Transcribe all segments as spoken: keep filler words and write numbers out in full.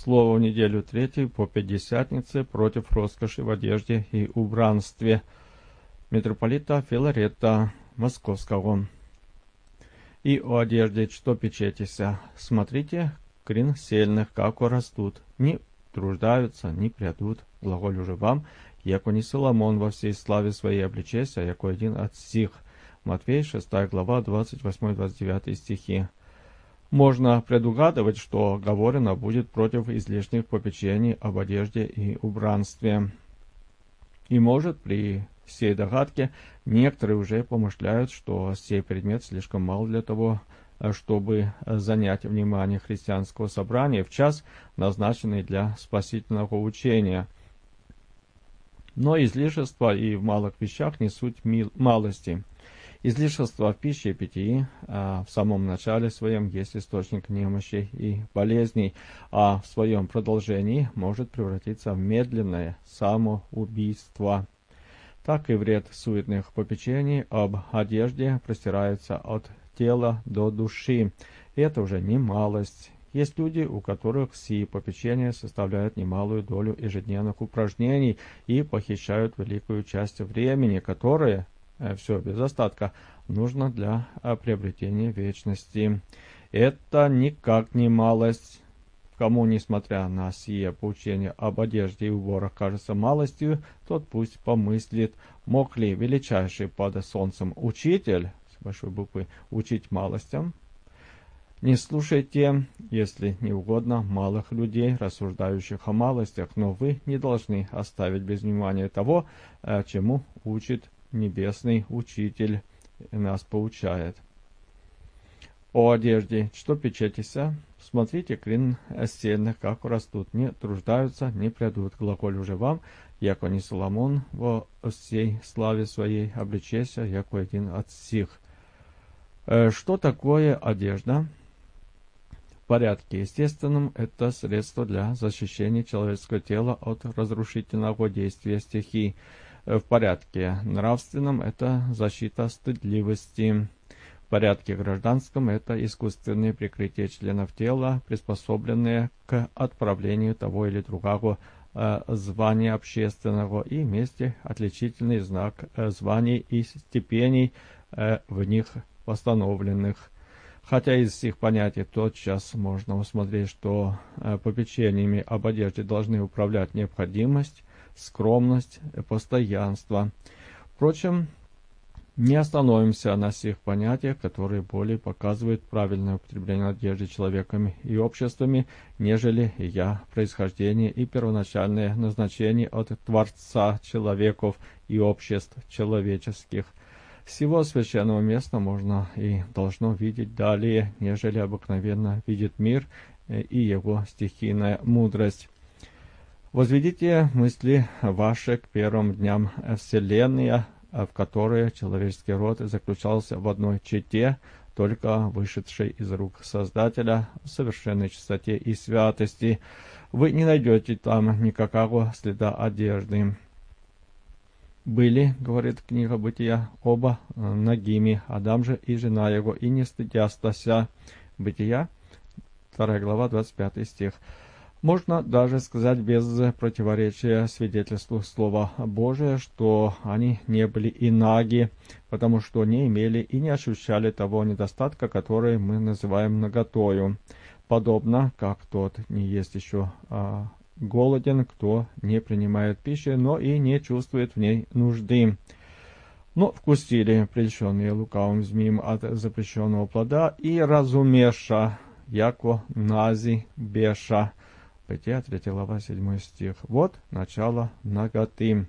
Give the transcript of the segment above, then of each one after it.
Слово в неделю третью по Пятидесятнице против роскоши в одежде и убранстве. Митрополита Филарета Московского. И о одежде, что печетеся, смотрите, крин сельных, како растут, не труждаются, не прядут, глаголю же вам, яко не Соломон во всей славе своей обличеся, яко один от сих. Матфей, шестая глава, двадцать восьмой двадцать девятый стихи. Можно предугадывать, что говорено будет против излишних попечений об одежде и убранстве. И может при всей догадке некоторые уже помышляют, что сей предмет слишком мал для того, чтобы занять внимание христианского собрания в час, назначенный для спасительного учения. Но излишества и в малых вещах не суть мил- малости. Излишество в пище и питье а, в самом начале своем есть источник немощи и болезней, а в своем продолжении может превратиться в медленное самоубийство. Так и вред суетных попечений об одежде простирается от тела до души. И это уже не малость. Есть люди, у которых сии попечения составляют немалую долю ежедневных упражнений и похищают великую часть времени, которое, э, все без остатка, нужно для э, приобретения вечности. Это никак не малость. Кому, несмотря на сие поучение об одежде и уборах, кажется малостью, тот пусть помыслит, мог ли величайший под солнцем учитель, с большой буквы, учить малостям. Не слушайте, если не угодно, малых людей, рассуждающих о малостях, но вы не должны оставить без внимания того, чему учит небесный учитель и нас поучает. О одежде, что печетеся, смотрите, крин сельных, как растут, не труждаются, не прядут, глаголь уже вам, яко не Соломон во всей славе своей обличеся, яко один от сих. Что такое одежда? В порядке естественном это средство для защищения человеческого тела от разрушительного действия стихий. В порядке нравственном это защита стыдливости. В порядке гражданском это искусственное прикрытие членов тела, приспособленные к отправлению того или другого э, звания общественного и вместе отличительный знак э, званий и степеней э, в них постановленных. Хотя из всех понятий тотчас можно усмотреть, что э, попечениями об одежде должны управлять необходимость, скромность, постоянство. Впрочем, не остановимся на всех понятиях, которые более показывают правильное употребление одежды человеками и обществами, нежели я происхождение и первоначальное назначение от Творца человеков и обществ человеческих. Всего священного места можно и должно видеть далее, нежели обыкновенно видит мир и его стихийная мудрость. Возведите мысли ваши к первым дням Вселенной, в которой человеческий род заключался в одной чете, только вышедшей из рук Создателя в совершенной чистоте и святости. Вы не найдете там никакого следа одежды. Были, говорит книга Бытия, оба нагими, Адам же и жена его, и не стыдястася. Бытия, вторая глава, двадцать пятый стих. Можно даже сказать без противоречия свидетельству Слова Божия, что они не были и наги, потому что не имели и не ощущали того недостатка, который мы называем наготою. Подобно, как тот не есть еще а, голоден, кто не принимает пищи, но и не чувствует в ней нужды. Но вкусили прельщенные лукавым змеем от запрещенного плода и разумеша, яко нази беша. Бытия, третья глава, седьмой стих. Вот начало наготы.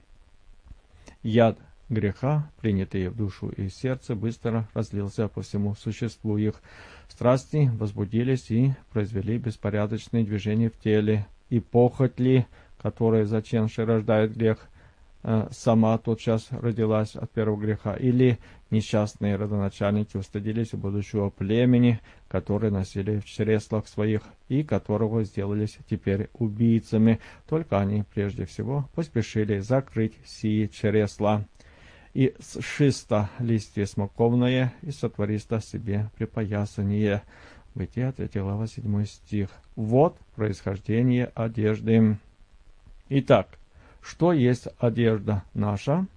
Яд греха, принятый в душу и сердце, быстро разлился по всему существу их. Страсти возбудились и произвели беспорядочные движения в теле. И похоть ли, которая зачемши рождает грех, сама тотчас родилась от первого греха, или несчастные родоначальники устыдились будущего племени, которые носили в чреслах своих и которого сделались теперь убийцами, только они прежде всего поспешили закрыть сии чресла. И сшисто листья смоковное, и сотвористо себе припоясание. Бытие, третья глава, седьмой стих. Вот происхождение одежды. Итак, что есть одежда наша?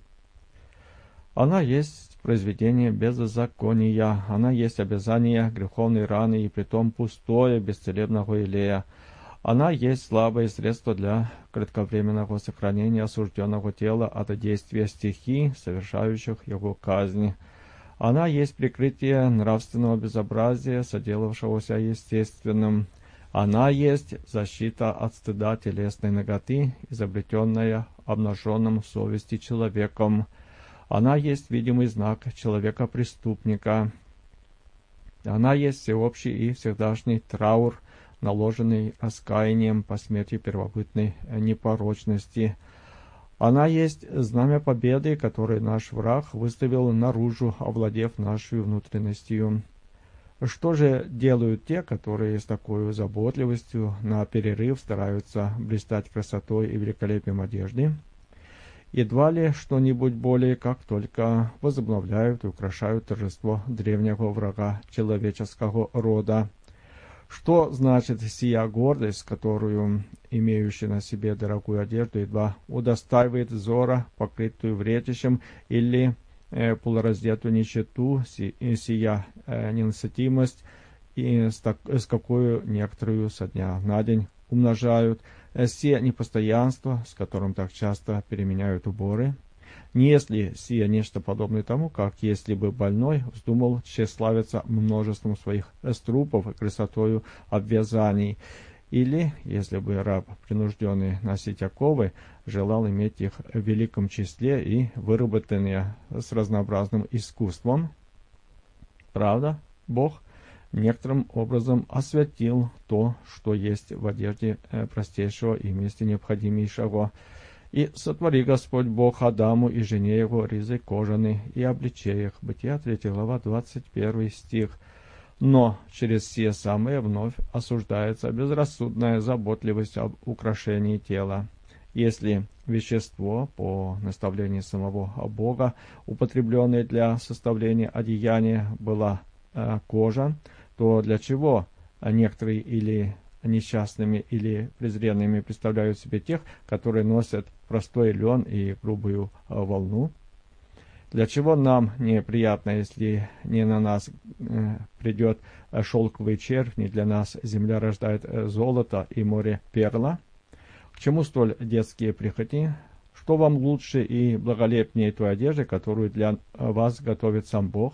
Она есть произведение беззакония, она есть обязание греховной раны и притом пустое, бесцелебного илея. Она есть слабое средство для кратковременного сохранения осужденного тела от действия стихий, совершающих его казнь. Она есть прикрытие нравственного безобразия, соделавшегося естественным. Она есть защита от стыда телесной наготы, изобретенная обнаженным совести человеком. Она есть видимый знак человека-преступника. Она есть всеобщий и всегдашний траур, наложенный раскаянием по смерти первобытной непорочности. Она есть знамя победы, которое наш враг выставил наружу, овладев нашей внутренностью. Что же делают те, которые с такой заботливостью на перерыв стараются блистать красотой и великолепием одежды? Едва ли что-нибудь более, как только возобновляют и украшают торжество древнего врага человеческого рода. Что значит сия гордость, которую имеющий на себе дорогую одежду едва удостаивает взора, покрытую вретищем, или э, полураздетую нищету, си, сия э, ненасытимость, и с, так, с какую некоторую со дня на день умножают, э, сие непостоянство, с которым так часто переменяют уборы? Не если сие нечто подобное тому, как если бы больной вздумал тщеславиться множеством своих струпов и красотою обвязаний, или если бы раб, принужденный носить оковы, желал иметь их в великом числе и выработанные с разнообразным искусством. Правда, Бог некоторым образом осветил то, что есть в одежде простейшего и вместе необходимейшего. И сотвори Господь Бог Адаму и жене его ризы кожаные и обличей их. Бытие, третья глава, двадцать первый стих. Но через сие самое вновь осуждается безрассудная заботливость об украшении тела. Если вещество, по наставлению самого Бога, употребленное для составления одеяния, была э, кожа, то для чего некоторые или несчастными или презренными представляют себе тех, которые носят простой лен и грубую э, волну? Для чего нам неприятно, если не на нас э, придет э, шелковый червь, не для нас земля рождает э, золото и море перла? К чему столь детские прихоти? Что вам лучше и благолепнее той одежды, которую для вас готовит сам Бог?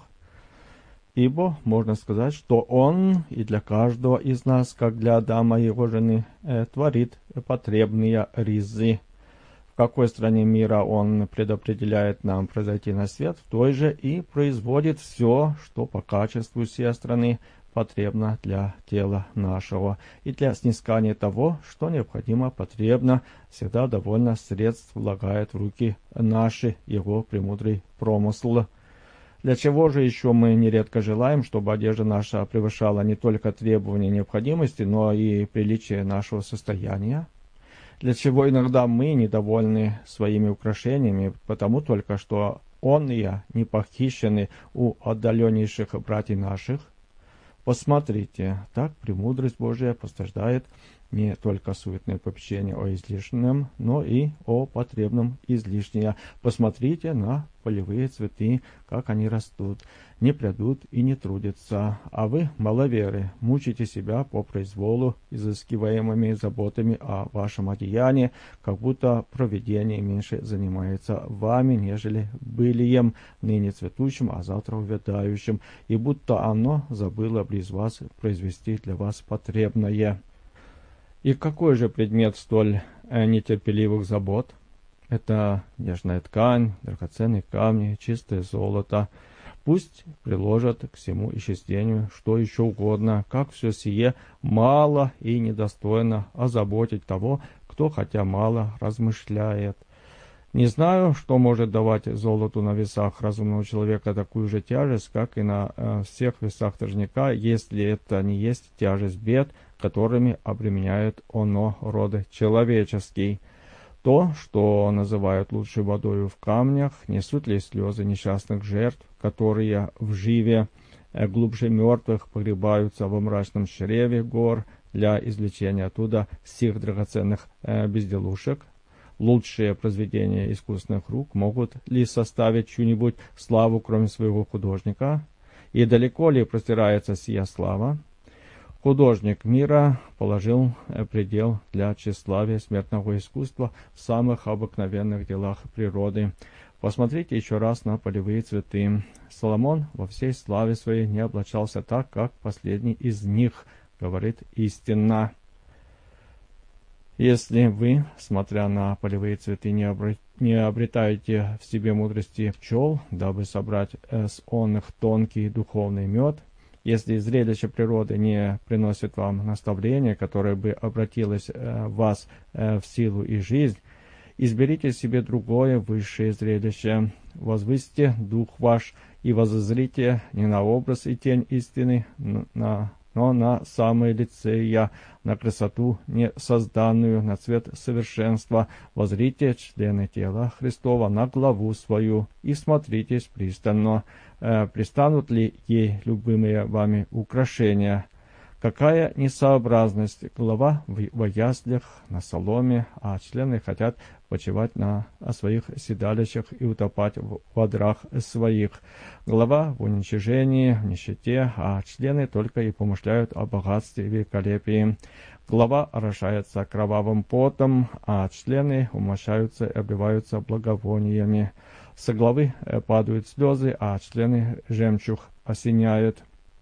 Ибо можно сказать, что Он и для каждого из нас, как для Адама и его жены, э, творит потребные ризы. В какой стране мира Он предопределяет нам произойти на свет, в той же и производит все, что по качеству всей страны потребно для тела нашего, и для снискания того, что необходимо, потребно, всегда довольно средств влагает в руки наши Его премудрый промысл. Для чего же еще мы нередко желаем, чтобы одежда наша превышала не только требования необходимости, но и приличие нашего состояния? Для чего иногда мы недовольны своими украшениями, потому только что онные не похищены у отдаленнейших братьев наших? Посмотрите, так премудрость Божия постраждает не только суетное попечение о излишнем, но и о потребном излишнее. Посмотрите на полевые цветы, как они растут, не прядут и не трудятся. А вы, маловеры, мучите себя по произволу, изыскиваемыми заботами о вашем одеянии, как будто провидение меньше занимается вами, нежели былием, ныне цветущим, а завтра увядающим, и будто оно забыло близ вас произвести для вас потребное. И какой же предмет столь э, нетерпеливых забот? Это нежная ткань, драгоценные камни, чистое золото. Пусть приложат к всему исчислению что еще угодно, как все сие мало и недостойно озаботить того, кто хотя мало размышляет. Не знаю, что может давать золоту на весах разумного человека такую же тяжесть, как и на э, всех весах торжника, если это не есть тяжесть бед, которыми обременяет оно роды человеческий. То, что называют лучшей водою в камнях, не суть ли слезы несчастных жертв, которые в живе глубже мертвых погребаются во мрачном чреве гор для извлечения оттуда всех драгоценных безделушек. Лучшие произведения искусственных рук могут ли составить чью-нибудь славу, кроме своего художника? И далеко ли простирается сия слава? Художник мира положил предел для тщеславия смертного искусства в самых обыкновенных делах природы. Посмотрите еще раз на полевые цветы. Соломон во всей славе своей не облачался так, как последний из них, говорит истина. Если вы, смотря на полевые цветы, не, обр... не обретаете в себе мудрости пчел, дабы собрать с онных тонкий духовный мед, если зрелище природы не приносит вам наставления, которое бы обратилось э, вас э, в силу и жизнь, изберите себе другое высшее зрелище, возвысьте дух ваш и воззрите не на образ и тень истины, на, но на самое лице я, на красоту не созданную, на цвет совершенства, воззрите члены тела Христова, на главу свою и смотритесь пристально, э, пристанут ли ей любимые вами украшения. Какая несообразность! Голова в, в яслях на соломе, а члены хотят почивать на своих седалищах и утопать в водрах своих. Голова в уничижении, в нищете, а члены только и помышляют о богатстве и великолепии. Голова орошается кровавым потом, а члены умощаются и обливаются благовониями. С головы падают слезы, а члены жемчуг осеняют.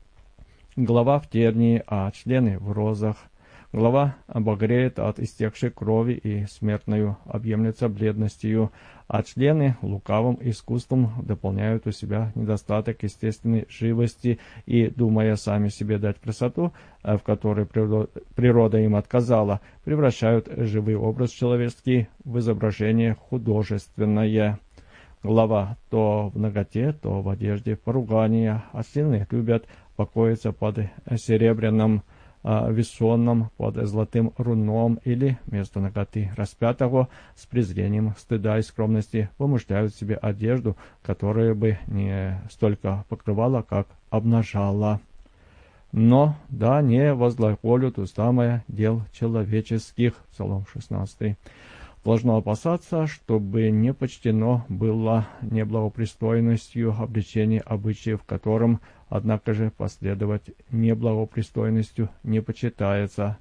Голова в тернии, а члены в розах. Голова обогреет от истекшей крови и смертною объемлется бледностью, а члены лукавым искусством дополняют у себя недостаток естественной живости и, думая сами себе дать красоту, в которой природа им отказала, превращают живой образ человеческий в изображение художественное. Голова то в наготе, то в одежде поругания, а члены любят покоиться под серебряным э, весоном, под золотым руном или вместо наготы распятого с презрением стыда и скромности вымышляют себе одежду, которая бы не столько покрывала, как обнажала. Но да не возглаголют уста моя дел человеческих. Псалом шестнадцатый. Должно опасаться, чтобы не почтено было неблагопристойностью обличение обычаев, которым, однако же, последовать неблагопристойностью не почитается.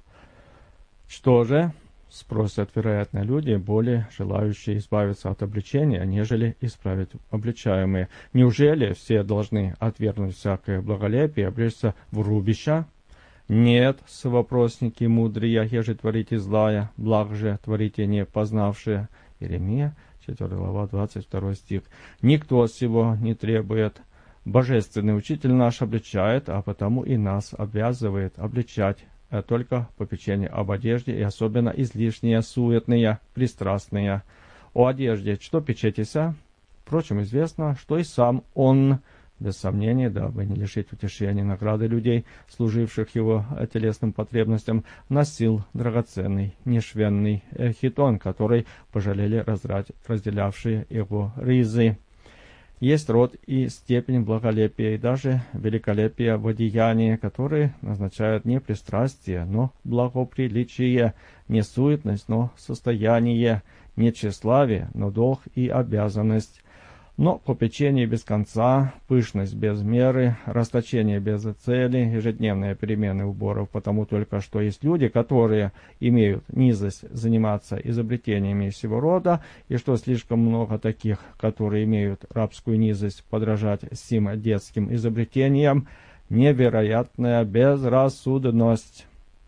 Что же, спросят, вероятно, люди, более желающие избавиться от обличения, нежели исправить обличаемые. Неужели все должны отвергнуть всякое благолепие и облечься в рубища? Нет, совопросники мудрые, еже творите злая, благ же творите не познавшие. Иеремия, четвёртая глава, двадцать второй стих. Никто сего не требует. Божественный учитель наш обличает, а потому и нас обязывает обличать, а только попечение об одежде и особенно излишние, суетные, пристрастные. О одежде что печетеся? Впрочем, известно, что и сам он, без сомнения, дабы не лишить утешения награды людей, служивших его телесным потребностям, носил драгоценный, нешвенный хитон, который пожалели раздрать разделявшие его ризы. Есть род и степень благолепия, и даже великолепия в одеянии, которые назначают не пристрастие, но благоприличие, не суетность, но состояние, не тщеславие, но долг и обязанность. Но попечение без конца, пышность без меры, расточение без цели, ежедневные перемены уборов, потому только что есть люди, которые имеют низость заниматься изобретениями всего рода, и что слишком много таких, которые имеют рабскую низость подражать сим детским изобретениям, невероятная безрассудность.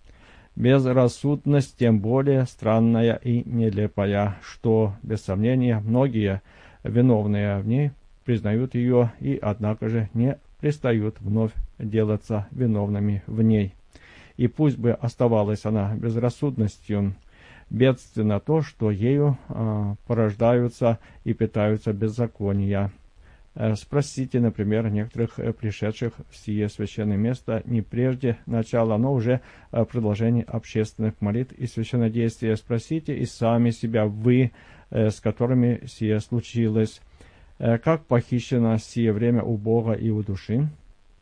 Безрассудность тем более странная и нелепая, что, без сомнения, многие виновные в ней признают ее и, однако же, не пристают вновь делаться виновными в ней. И пусть бы оставалась она безрассудностью, бедственно то, что ею э, порождаются и питаются беззакония. Э, спросите, например, некоторых э, пришедших в сие священное место не прежде начала, но уже э, продолжение общественных молитв и священнодействия. Спросите и сами себя, вы, с которыми сие случилось, как похищено сие время у Бога и у души.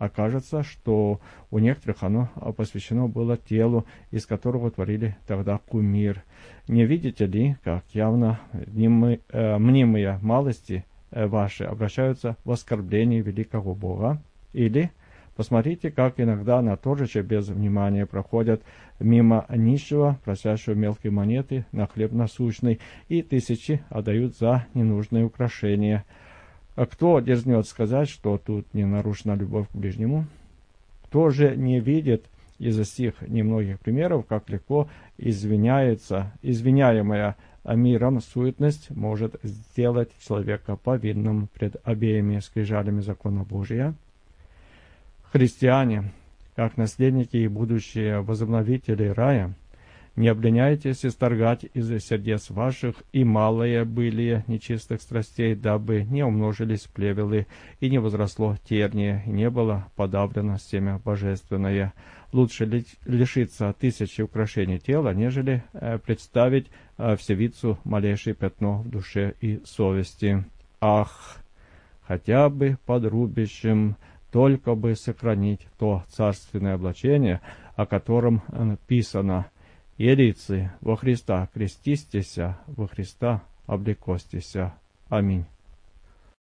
окажется, что у некоторых оно посвящено было телу, из которого творили тогда кумир. Не видите ли, как явно мнимые, э, мнимые малости э, ваши обращаются в оскорбление великого Бога? Или посмотрите, как иногда на торжище без внимания проходят мимо нищего, просящего мелкие монеты на хлеб насущный, и тысячи отдают за ненужные украшения. А кто дерзнет сказать, что тут не нарушена любовь к ближнему? Кто же не видит из-за сих немногих примеров, как легко извиняется, извиняемая миром суетность может сделать человека повинным пред обеими скрижалями закона Божия? Христиане, как наследники и будущие возобновители рая, не обленяйтесь исторгать из сердец ваших и малые были нечистых страстей, дабы не умножились плевелы и не возросло терние, и не было подавлено семя божественное. Лучше лишиться тысячи украшений тела, нежели э, представить э, всевицу малейшее пятно в душе и совести. Ах, хотя бы под рубищем, только бы сохранить то царственное облачение, о котором написано: «Ирицы, во Христа крестистеся, во Христа облекостеся». Аминь.